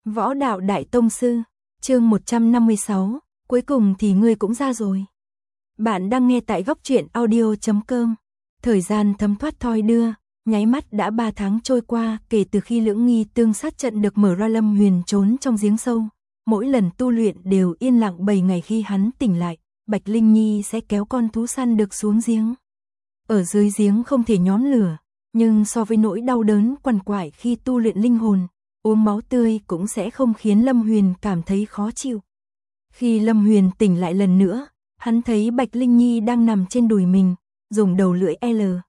Võ đạo đại tông sư, chương 156, cuối cùng thì ngươi cũng ra rồi. Bạn đang nghe tại góc truyện audio.com. Thời gian thấm thoát thoi đưa, nháy mắt đã 3 tháng trôi qua kể từ khi lưỡng nghi tương sát trận được mở ra. Lâm Huyền trốn trong giếng sâu, mỗi lần tu luyện đều yên lặng 7 ngày. Khi hắn tỉnh lại, Bạch Linh Nhi sẽ kéo con thú săn được xuống giếng. Ở dưới giếng không thể nhóm lửa, nhưng so với nỗi đau đớn quằn quại khi tu luyện linh hồn, uống máu tươi cũng sẽ không khiến Lâm Huyền cảm thấy khó chịu. Khi Lâm Huyền tỉnh lại lần nữa, hắn thấy Bạch Linh Nhi đang nằm trên đùi mình, dùng đầu lưỡi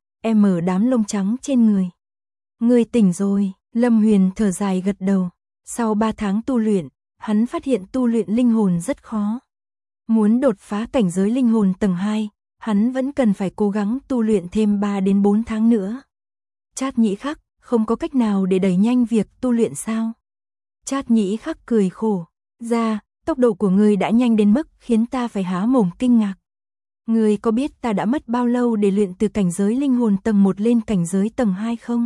M đám lông trắng trên người. Ngươi tỉnh rồi, Lâm Huyền thở dài gật đầu. Sau 3 tháng tu luyện, hắn phát hiện tu luyện linh hồn rất khó. Muốn đột phá cảnh giới linh hồn tầng 2, hắn vẫn cần phải cố gắng tu luyện thêm 3 đến 4 tháng nữa. Trát Nhĩ Khắc, không có cách nào để đẩy nhanh việc tu luyện sao? Trát Nhĩ Khắc cười khổ. Ra, tốc độ của ngươi đã nhanh đến mức khiến ta phải há mồm kinh ngạc. Ngươi có biết ta đã mất bao lâu để luyện từ cảnh giới linh hồn tầng 1 lên cảnh giới tầng 2 không?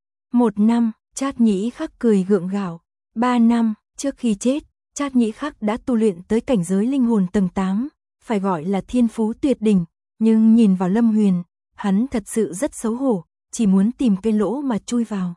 1 năm, Trát Nhĩ Khắc cười gượng gạo. 3 năm, trước khi chết, Trát Nhĩ Khắc đã tu luyện tới cảnh giới linh hồn tầng 8, phải gọi là thiên phú tuyệt đỉnh, nhưng nhìn vào Lâm Huyền, hắn thật sự rất xấu hổ, chỉ muốn tìm cái lỗ mà chui vào.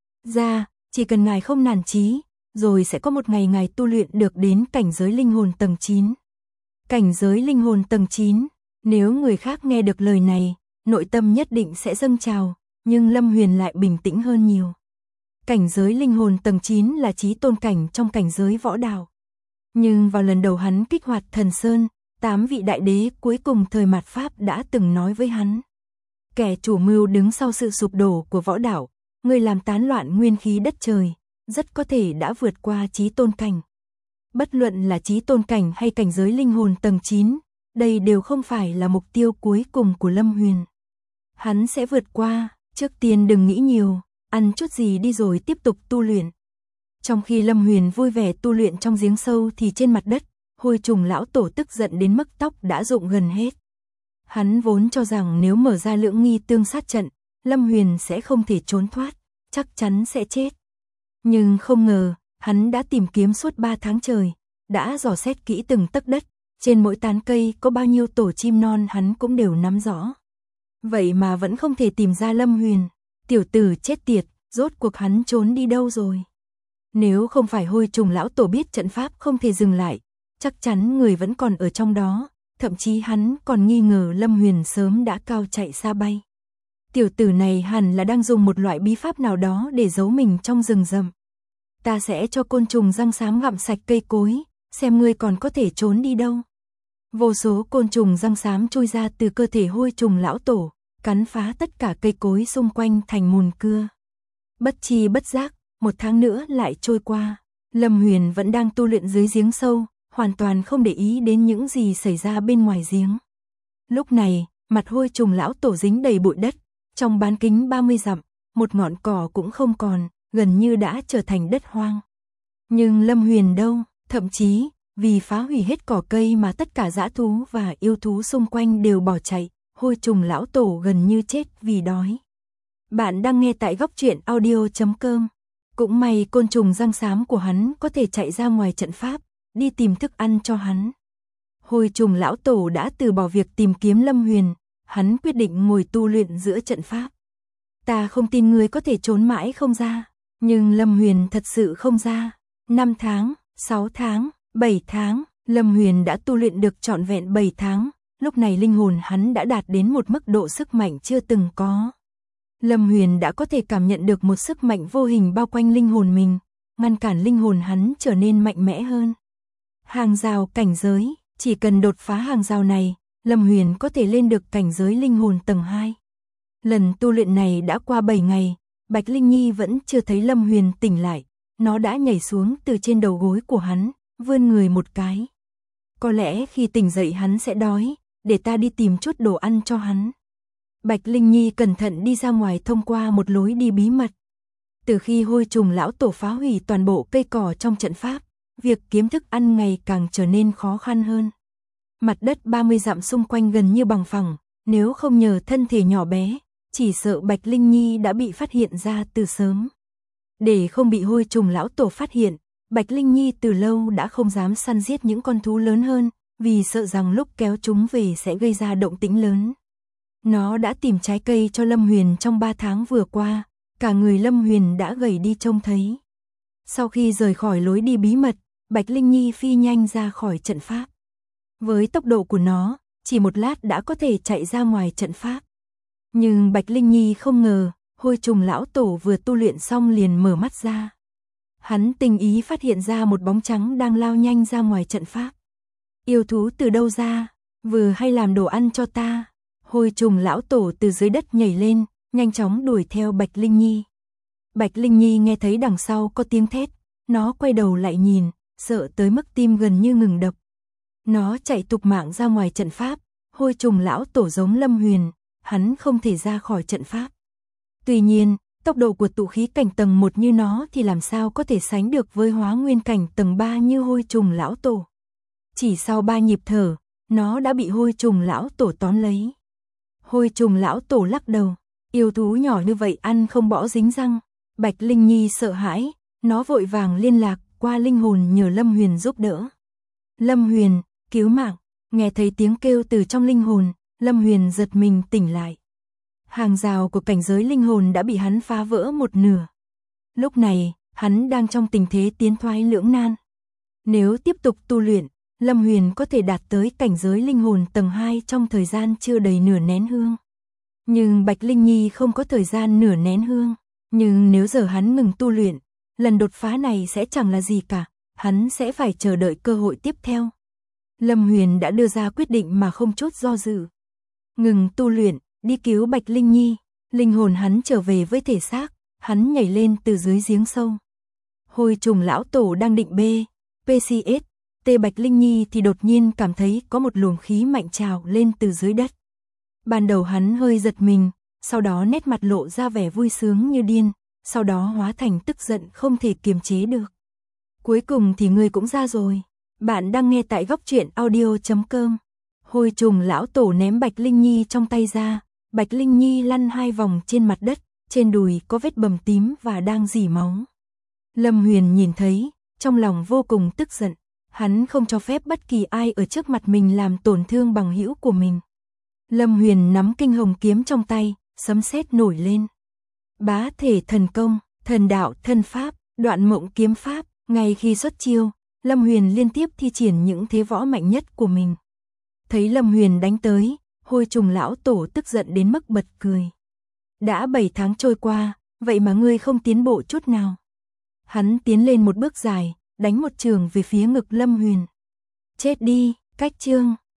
Ra, chỉ cần ngài không nản chí, rồi sẽ có một ngày ngài tu luyện được đến cảnh giới linh hồn tầng 9. Cảnh giới linh hồn tầng 9, nếu người khác nghe được lời này, nội tâm nhất định sẽ dâng trào, nhưng Lâm Huyền lại bình tĩnh hơn nhiều. Cảnh giới linh hồn tầng 9 là chí tôn cảnh trong cảnh giới võ đạo. Nhưng vào lần đầu hắn kích hoạt Thần Sơn, 8 vị đại đế cuối cùng thời mạt Pháp đã từng nói với hắn. Kẻ chủ mưu đứng sau sự sụp đổ của võ đạo, người làm tán loạn nguyên khí đất trời, rất có thể đã vượt qua chí tôn cảnh. Bất luận là chí tôn cảnh hay cảnh giới linh hồn tầng 9, đây đều không phải là mục tiêu cuối cùng của Lâm Huyền. Hắn sẽ vượt qua, trước tiên đừng nghĩ nhiều, ăn chút gì đi rồi tiếp tục tu luyện. Trong khi Lâm Huyền vui vẻ tu luyện trong giếng sâu thì trên mặt đất, Hôi Trùng lão tổ tức giận đến mức tóc đã rụng gần hết. Hắn vốn cho rằng nếu mở ra lưỡng nghi tương sát trận, Lâm Huyền sẽ không thể trốn thoát, chắc chắn sẽ chết. Nhưng không ngờ, hắn đã tìm kiếm suốt 3 tháng trời, đã dò xét kỹ từng tấc đất, trên mỗi tán cây có bao nhiêu tổ chim non hắn cũng đều nắm rõ. Vậy mà vẫn không thể tìm ra Lâm Huyền. Tiểu tử chết tiệt, rốt cuộc hắn trốn đi đâu rồi? Nếu không phải Hôi Trùng lão tổ biết trận pháp không thể dừng lại, chắc chắn người vẫn còn ở trong đó, thậm chí hắn còn nghi ngờ Lâm Huyền sớm đã cao chạy xa bay. Tiểu tử này hẳn là đang dùng một loại bí pháp nào đó để giấu mình trong rừng rậm. Ta sẽ cho côn trùng răng xám gặm sạch cây cối, xem ngươi còn có thể trốn đi đâu. Vô số côn trùng răng xám chui ra từ cơ thể Hôi Trùng lão tổ, cắn phá tất cả cây cối xung quanh thành mùn cưa. Bất chi bất giác, 1 tháng nữa lại trôi qua. Lâm Huyền vẫn đang tu luyện dưới giếng sâu, hoàn toàn không để ý đến những gì xảy ra bên ngoài giếng. Lúc này, mặt Hôi Trùng lão tổ dính đầy bụi đất, trong bán kính 30 dặm, một ngọn cỏ cũng không còn, gần như đã trở thành đất hoang. Nhưng Lâm Huyền đâu, thậm chí, vì phá hủy hết cỏ cây mà tất cả dã thú và yêu thú xung quanh đều bỏ chạy, Hôi Trùng lão tổ gần như chết vì đói. Bạn đang nghe tại góc truyện audio.com. Cũng may côn trùng răng xám của hắn có thể chạy ra ngoài trận pháp, đi tìm thức ăn cho hắn. Hôi Trùng lão tổ đã từ bỏ việc tìm kiếm Lâm Huyền, hắn quyết định ngồi tu luyện giữa trận pháp. Ta không tin ngươi có thể trốn mãi không ra, nhưng Lâm Huyền thật sự không ra. 5 tháng, 6 tháng, 7 tháng, Lâm Huyền đã tu luyện được trọn vẹn 7 tháng, lúc này linh hồn hắn đã đạt đến một mức độ sức mạnh chưa từng có. Lâm Huyền đã có thể cảm nhận được một sức mạnh vô hình bao quanh linh hồn mình, ngăn cản linh hồn hắn trở nên mạnh mẽ hơn. Hàng rào cảnh giới, chỉ cần đột phá hàng rào này, Lâm Huyền có thể lên được cảnh giới linh hồn tầng 2. Lần tu luyện này đã qua 7 ngày, Bạch Linh Nhi vẫn chưa thấy Lâm Huyền tỉnh lại, nó đã nhảy xuống từ trên đầu gối của hắn, vươn người một cái. Có lẽ khi tỉnh dậy hắn sẽ đói, để ta đi tìm chút đồ ăn cho hắn. Bạch Linh Nhi cẩn thận đi ra ngoài thông qua một lối đi bí mật. Từ khi Hôi Trùng lão tổ phá hủy toàn bộ cây cỏ trong trận pháp, việc kiếm thức ăn ngày càng trở nên khó khăn hơn. Mặt đất 30 dặm xung quanh gần như bằng phẳng, nếu không nhờ thân thể nhỏ bé, chỉ sợ Bạch Linh Nhi đã bị phát hiện ra từ sớm. Để không bị Hôi Trùng lão tổ phát hiện, Bạch Linh Nhi từ lâu đã không dám săn giết những con thú lớn hơn, vì sợ rằng lúc kéo chúng về sẽ gây ra động tĩnh lớn. Nó đã tìm trái cây cho Lâm Huyền trong 3 tháng vừa qua, cả người Lâm Huyền đã gầy đi trông thấy. Sau khi rời khỏi lối đi bí mật, Bạch Linh Nhi phi nhanh ra khỏi trận pháp. Với tốc độ của nó, chỉ một lát đã có thể chạy ra ngoài trận pháp. Nhưng Bạch Linh Nhi không ngờ, Hôi Trùng lão tổ vừa tu luyện xong liền mở mắt ra. Hắn tình ý phát hiện ra một bóng trắng đang lao nhanh ra ngoài trận pháp. Yêu thú từ đâu ra, vừa hay làm đồ ăn cho ta. Hôi Trùng lão tổ từ dưới đất nhảy lên, nhanh chóng đuổi theo Bạch Linh Nhi. Bạch Linh Nhi nghe thấy đằng sau có tiếng thét, nó quay đầu lại nhìn, sợ tới mức tim gần như ngừng đập. Nó chạy thục mạng ra ngoài trận pháp, Hôi Trùng lão tổ giống Lâm Huyền, hắn không thể ra khỏi trận pháp. Tuy nhiên, tốc độ của tụ khí cảnh tầng 1 như nó thì làm sao có thể sánh được với hóa nguyên cảnh tầng 3 như Hôi Trùng lão tổ. Chỉ sau 3 nhịp thở, nó đã bị Hôi Trùng lão tổ tóm lấy. Hôi Trùng lão tổ lắc đầu, yêu thú nhỏ như vậy ăn không bỏ dính răng. Bạch Linh Nhi sợ hãi, nó vội vàng liên lạc qua linh hồn nhờ Lâm Huyền giúp đỡ. Lâm Huyền, cứu mạng, nghe thấy tiếng kêu từ trong linh hồn, Lâm Huyền giật mình tỉnh lại. Hàng rào của cảnh giới linh hồn đã bị hắn phá vỡ một nửa. Lúc này, hắn đang trong tình thế tiến thoái lưỡng nan. Nếu tiếp tục tu luyện, Lâm Huyền có thể đạt tới cảnh giới linh hồn tầng 2 trong thời gian chưa đầy nửa nén hương. Nhưng Bạch Linh Nhi không có thời gian nửa nén hương. Nhưng nếu giờ hắn ngừng tu luyện, lần đột phá này sẽ chẳng là gì cả, hắn sẽ phải chờ đợi cơ hội tiếp theo. Lâm Huyền đã đưa ra quyết định mà không chút do dự. Ngừng tu luyện, đi cứu Bạch Linh Nhi, linh hồn hắn trở về với thể xác, hắn nhảy lên từ dưới giếng sâu. Hôi Trùng lão tổ đang định PCS, Bạch Linh Nhi thì đột nhiên cảm thấy có một luồng khí mạnh trào lên từ dưới đất. Ban đầu hắn hơi giật mình, sau đó nét mặt lộ ra vẻ vui sướng như điên, sau đó hóa thành tức giận không thể kiềm chế được. Cuối cùng thì ngươi cũng ra rồi. Bạn đang nghe tại góc truyện audio.com. Hôi Trùng lão tổ ném Bạch Linh Nhi trong tay ra, Bạch Linh Nhi lăn 2 vòng trên mặt đất, trên đùi có vết bầm tím và đang rỉ máu. Lâm Huyền nhìn thấy, trong lòng vô cùng tức giận, hắn không cho phép bất kỳ ai ở trước mặt mình làm tổn thương bằng hữu của mình. Lâm Huyền nắm kinh hồng kiếm trong tay, sấm sét nổi lên. Bá thể thần công, thần đạo thân pháp, đoạn mộng kiếm pháp, ngay khi xuất chiêu, Lâm Huyền liên tiếp thi triển những thế võ mạnh nhất của mình. Thấy Lâm Huyền đánh tới, Hôi Trùng lão tổ tức giận đến mức bật cười. Đã 7 tháng trôi qua, vậy mà ngươi không tiến bộ chút nào. Hắn tiến lên một bước dài, đánh một trường về phía ngực Lâm Huyền. Chết đi, cách chương.